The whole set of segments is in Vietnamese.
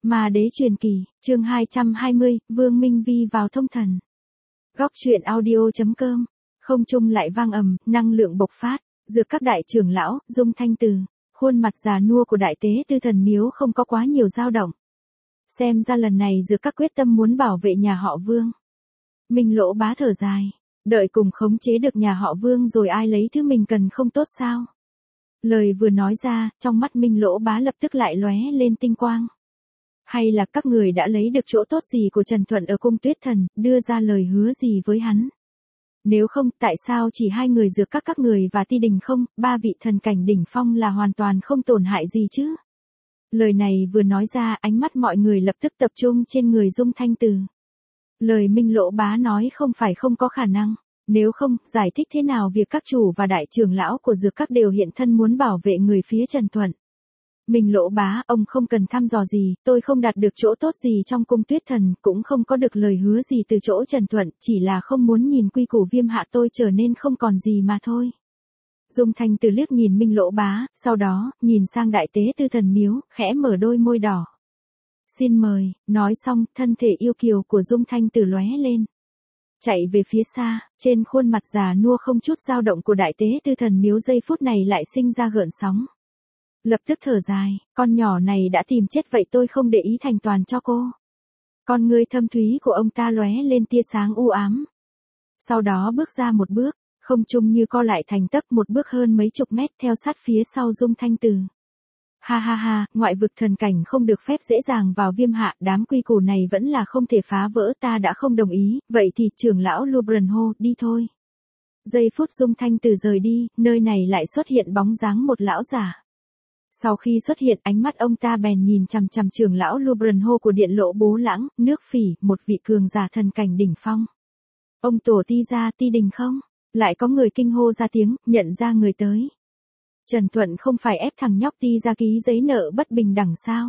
Ma đế truyền kỳ, chương 220, Vương Minh Vi vào thông thần. Góc truyện audio.com. Không trung lại vang ầm, năng lượng bộc phát, dược các đại trưởng lão, Dung Thanh Từ, khuôn mặt già nua của đại tế tư thần miếu không có quá nhiều dao động. Xem ra lần này dược các quyết tâm muốn bảo vệ nhà họ Vương. Minh Lỗ Bá thở dài, đợi cùng khống chế được nhà họ Vương rồi ai lấy thứ mình cần không tốt sao? Lời vừa nói ra, trong mắt Minh Lỗ Bá lập tức lại lóe lên tinh quang. Hay là các người đã lấy được chỗ tốt gì của Trần Thuận ở cung Tuyết Thần, đưa ra lời hứa gì với hắn? Nếu không, tại sao chỉ hai người dược các người và Ti Đình không, ba vị thần cảnh đỉnh phong là hoàn toàn không tổn hại gì chứ? Lời này vừa nói ra, ánh mắt mọi người lập tức tập trung trên người Dung Thanh Từ. Lời Minh Lỗ Bá nói không phải không có khả năng. Nếu không, giải thích thế nào việc các chủ và đại trưởng lão của dược các đều hiện thân muốn bảo vệ người phía Trần Thuận? Minh Lỗ Bá, ông không cần thăm dò gì, tôi không đạt được chỗ tốt gì trong cung Tuyết Thần, cũng không có được lời hứa gì từ chỗ Trần Thuận, chỉ là không muốn nhìn quy củ Viêm Hạ tôi trở nên không còn gì mà thôi. Dung Thanh Từ liếc nhìn Minh Lỗ Bá, sau đó, nhìn sang đại tế tư thần miếu, khẽ mở đôi môi đỏ. Xin mời, nói xong, thân thể yêu kiều của Dung Thanh Từ lóe lên. Chạy về phía xa, trên khuôn mặt già nua không chút dao động của đại tế tư thần miếu giây phút này lại sinh ra gợn sóng. Lập tức thở dài, con nhỏ này đã tìm chết vậy tôi không để ý thành toàn cho cô. Con ngươi thâm thúy của ông ta lóe lên tia sáng u ám. Sau đó bước ra một bước, không trung như co lại thành tấc một bước hơn mấy chục mét theo sát phía sau Dung Thanh Từ. Ha ha ha, ngoại vực thần cảnh không được phép dễ dàng vào Viêm Hạ, đám quy củ này vẫn là không thể phá vỡ, ta đã không đồng ý, vậy thì trưởng lão Lubran hô, đi thôi. Giây phút Dung Thanh Từ rời đi, nơi này lại xuất hiện bóng dáng một lão giả. Sau khi xuất hiện, ánh mắt ông ta bèn nhìn chằm chằm trưởng lão Lubran hô của điện lộ Bố Lãng, nước Phỉ, một vị cường giả thần cảnh đỉnh phong. Ông tổ Ti gia, Ti Đình không? Lại có người kinh hô ra tiếng, nhận ra người tới. Trần Thuận không phải ép thằng nhóc Ti ra ký giấy nợ bất bình đẳng sao?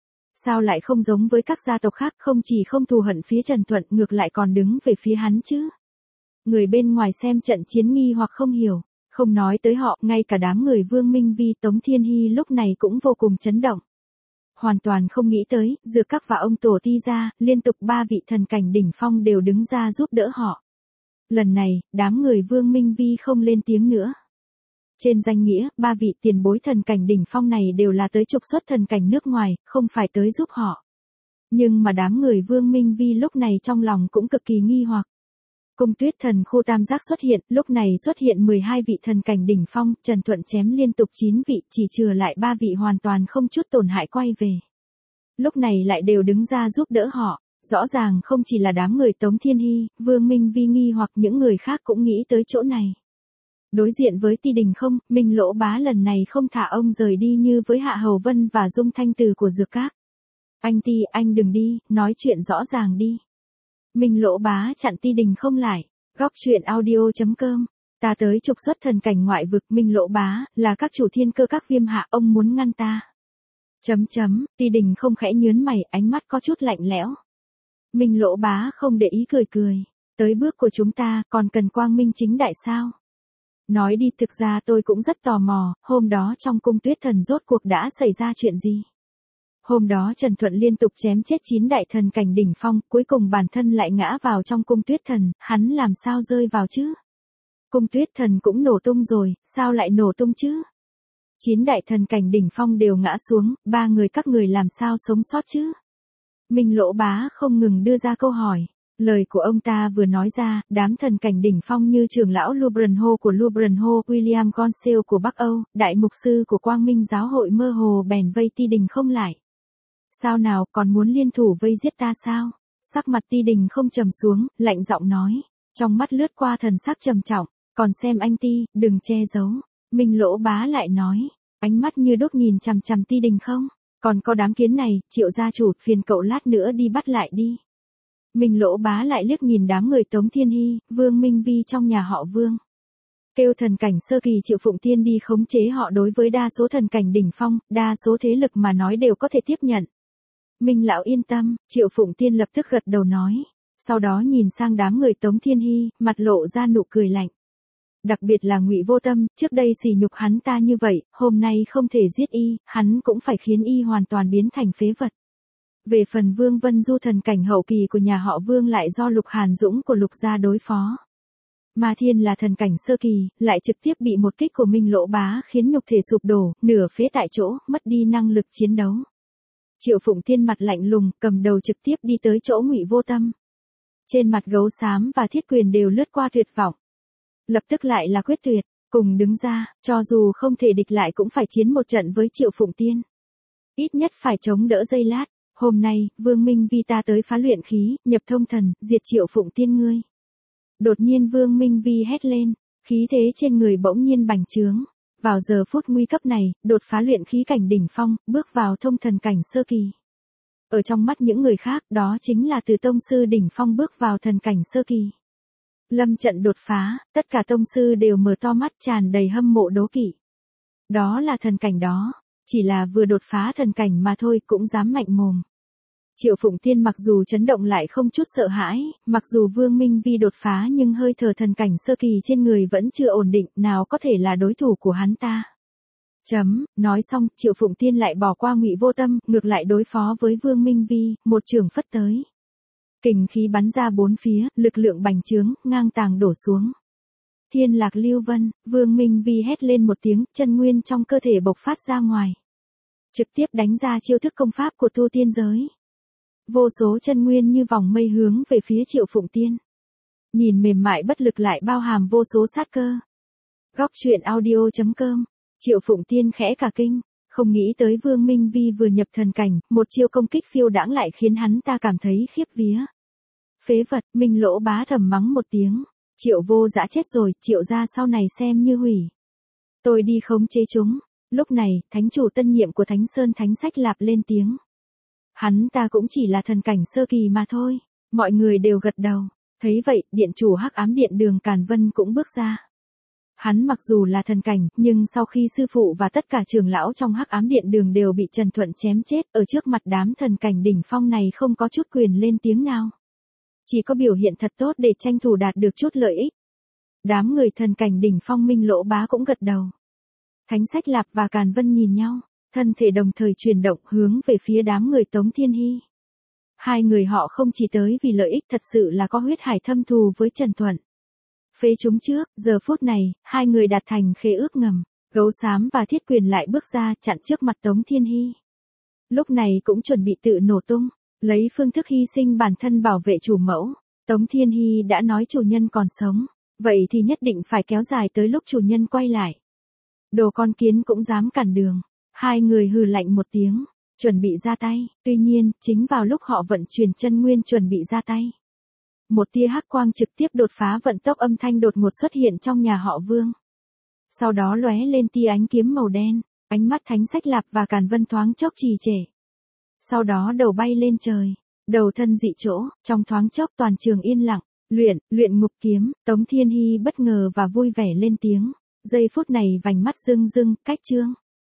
Sao lại không giống với các gia tộc khác, không chỉ không thù hận phía Trần Thuận, ngược lại còn đứng về phía hắn chứ? Người bên ngoài xem trận chiến nghi hoặc không hiểu, không nói tới họ, ngay cả đám người Vương Minh Vi, Tống Thiên Hy lúc này cũng vô cùng chấn động. Hoàn toàn không nghĩ tới, dược các và ông tổ Ti gia, liên tục ba vị thần cảnh đỉnh phong đều đứng ra giúp đỡ họ. Lần này, đám người Vương Minh Vi không lên tiếng nữa. Trên danh nghĩa, ba vị tiền bối thần cảnh đỉnh phong này đều là tới trục xuất thần cảnh nước ngoài, không phải tới giúp họ. Nhưng mà đám người Vương Minh Vi lúc này trong lòng cũng cực kỳ nghi hoặc. Cung Tuyết Thần khu tam giác xuất hiện, lúc này xuất hiện 12 vị thần cảnh đỉnh phong, Trần Thuận chém liên tục 9 vị, chỉ chừa lại 3 vị hoàn toàn không chút tổn hại quay về. Lúc này lại đều đứng ra giúp đỡ họ, rõ ràng không chỉ là đám người Tống Thiên Hy, Vương Minh Vi nghi hoặc những người khác cũng nghĩ tới chỗ này. Đối diện với Ti Đình không, Minh Lỗ Bá lần này không thả ông rời đi như với Hạ Hầu Vân và Dung Thanh Từ của dược các. Anh Ti, anh đừng đi, nói chuyện rõ ràng đi. Minh Lỗ Bá chặn Ti Đình không lại. Góc truyện audio.com. Ta tới trục xuất thần cảnh ngoại vực, Minh Lỗ Bá, là các chủ thiên cơ các Viêm Hạ, ông muốn ngăn ta. Ti Đình không khẽ nhớn mày, ánh mắt có chút lạnh lẽo. Minh Lỗ Bá không để ý cười cười. Tới bước của chúng ta, còn cần quang minh chính đại sao? Nói đi, thực ra tôi cũng rất tò mò, hôm đó trong cung Tuyết Thần rốt cuộc đã xảy ra chuyện gì? Hôm đó Trần Thuận liên tục chém chết 9 đại thần cảnh đỉnh phong, cuối cùng bản thân lại ngã vào trong cung Tuyết Thần, hắn làm sao rơi vào chứ? Cung Tuyết Thần cũng nổ tung rồi, sao lại nổ tung chứ? 9 đại thần cảnh đỉnh phong đều ngã xuống, 3 người các người làm sao sống sót chứ? Minh Lỗ Bá không ngừng đưa ra câu hỏi. Lời của ông ta vừa nói ra, đám thần cảnh đỉnh phong như trưởng lão Lubran Ho của Lubran Ho, William Gonseal của Bắc Âu, đại mục sư của Quang Minh giáo hội mơ hồ bèn vây Ti Đình không lại. Sao nào, còn muốn liên thủ vây giết ta sao? Sắc mặt Ti Đình không trầm xuống, lạnh giọng nói, trong mắt lướt qua thần sắc trầm trọng, còn xem anh Ti, đừng che giấu. Minh Lỗ Bá lại nói, ánh mắt như đốt nhìn chằm chằm Ti Đình không, còn có đám kiến này, Triệu gia chủ, phiền cậu lát nữa đi bắt lại đi. Minh Lỗ Bá lại liếc nhìn đám người Tống Thiên Hy, Vương Minh Vi trong nhà họ Vương. Kêu thần cảnh sơ kỳ Triệu Phụng Tiên đi khống chế họ, đối với đa số thần cảnh đỉnh phong, đa số thế lực mà nói đều có thể tiếp nhận. Minh lão yên tâm, Triệu Phụng Tiên lập tức gật đầu nói. Sau đó nhìn sang đám người Tống Thiên Hy, mặt lộ ra nụ cười lạnh. Đặc biệt là Ngụy Vô Tâm, trước đây sỉ nhục hắn ta như vậy, hôm nay không thể giết y, hắn cũng phải khiến y hoàn toàn biến thành phế vật. Về phần Vương Vân Du thần cảnh hậu kỳ của nhà họ Vương lại do Lục Hàn Dũng của Lục gia đối phó. Ma Thiên là thần cảnh sơ kỳ, lại trực tiếp bị một kích của Minh Lỗ Bá khiến nhục thể sụp đổ, nửa phế tại chỗ, mất đi năng lực chiến đấu. Triệu Phụng Tiên mặt lạnh lùng, cầm đầu trực tiếp đi tới chỗ Ngụy Vô Tâm. Trên mặt Gấu Xám và Thiết Quyền đều lướt qua tuyệt vọng. Lập tức lại là quyết tuyệt, cùng đứng ra, cho dù không thể địch lại cũng phải chiến một trận với Triệu Phụng Tiên. Ít nhất phải chống đỡ giây lát. Hôm nay, Vương Minh Vi ta tới phá luyện khí, nhập thông thần, diệt Triệu Phụng Tiên ngươi. Đột nhiên Vương Minh Vi hét lên, khí thế trên người bỗng nhiên bành trướng. Vào giờ phút nguy cấp này, đột phá luyện khí cảnh đỉnh phong, bước vào thông thần cảnh sơ kỳ. Ở trong mắt những người khác, đó chính là từ tông sư đỉnh phong bước vào thần cảnh sơ kỳ. Lâm trận đột phá, tất cả tông sư đều mở to mắt tràn đầy hâm mộ đố kỵ. Đó là thần cảnh đó, chỉ là vừa đột phá thần cảnh mà thôi cũng dám mạnh mồm. Triệu Phụng Tiên mặc dù chấn động lại không chút sợ hãi, mặc dù Vương Minh Vi đột phá nhưng hơi thở thần cảnh sơ kỳ trên người vẫn chưa ổn định, nào có thể là đối thủ của hắn ta. Nói xong, Triệu Phụng Tiên lại bỏ qua Ngụy Vô Tâm, ngược lại đối phó với Vương Minh Vi, một chưởng phất tới. Kình khí bắn ra bốn phía, lực lượng bành trướng, ngang tàng đổ xuống. Thiên Lạc Lưu Vân, Vương Minh Vi hét lên một tiếng, chân nguyên trong cơ thể bộc phát ra ngoài. Trực tiếp đánh ra chiêu thức công pháp của tu tiên giới. Vô số chân nguyên như vòng mây hướng về phía Triệu Phụng Tiên. Nhìn mềm mại bất lực lại bao hàm vô số sát cơ. Góc truyện audio.com. Triệu Phụng Tiên khẽ cả kinh, không nghĩ tới Vương Minh Vi vừa nhập thần cảnh, một chiêu công kích phiêu đãng lại khiến hắn ta cảm thấy khiếp vía. Phế vật, Minh Lỗ Bá thầm mắng một tiếng, Triệu Vô Dã chết rồi, Triệu gia sau này xem như hủy. Tôi đi khống chế chúng. Lúc này, thánh chủ tân nhiệm của Thánh Sơn Thánh Sách Lạp lên tiếng. Hắn ta cũng chỉ là thần cảnh sơ kỳ mà thôi. Mọi người đều gật đầu. Thấy vậy, điện chủ Hắc Ám Điện Đường Càn Vân cũng bước ra. Hắn mặc dù là thần cảnh, nhưng sau khi sư phụ và tất cả trưởng lão trong Hắc Ám Điện Đường đều bị Trần Thuận chém chết, ở trước mặt đám thần cảnh đỉnh phong này không có chút quyền lên tiếng nào. Chỉ có biểu hiện thật tốt để tranh thủ đạt được chút lợi ích. Đám người thần cảnh đỉnh phong Minh Lỗ Bá cũng gật đầu. Thánh Sách Lạp và Càn Vân nhìn nhau, thân thể đồng thời chuyển động hướng về phía đám người Tống Thiên Hy. Hai người họ không chỉ tới vì lợi ích, thật sự là có huyết hải thâm thù với Trần Thuận. Phế chúng trước, giờ phút này, hai người đạt thành khế ước ngầm. Gấu Xám và Thiết Quyền lại bước ra chặn trước mặt Tống Thiên Hy. Lúc này cũng chuẩn bị tự nổ tung, lấy phương thức hy sinh bản thân bảo vệ chủ mẫu. Tống Thiên Hy đã nói chủ nhân còn sống, vậy thì nhất định phải kéo dài tới lúc chủ nhân quay lại. Đồ con kiến cũng dám cản đường. Hai người hừ lạnh một tiếng, chuẩn bị ra tay. Tuy nhiên, chính vào lúc họ vận chuyển chân nguyên chuẩn bị ra tay, một tia hắc quang trực tiếp đột phá vận tốc, âm thanh đột ngột xuất hiện trong nhà họ Vương. Sau đó lóe lên tia ánh kiếm màu đen, ánh mắt Thánh Sách Lạp và Càn Vân thoáng chốc trì trệ. Sau đó đầu bay lên trời, đầu thân dị chỗ, trong thoáng chốc toàn trường yên lặng. Luyện ngục kiếm. Tống Thiên Hy bất ngờ và vui vẻ lên tiếng. Giây phút này vành mắt rưng rưng, cách chương.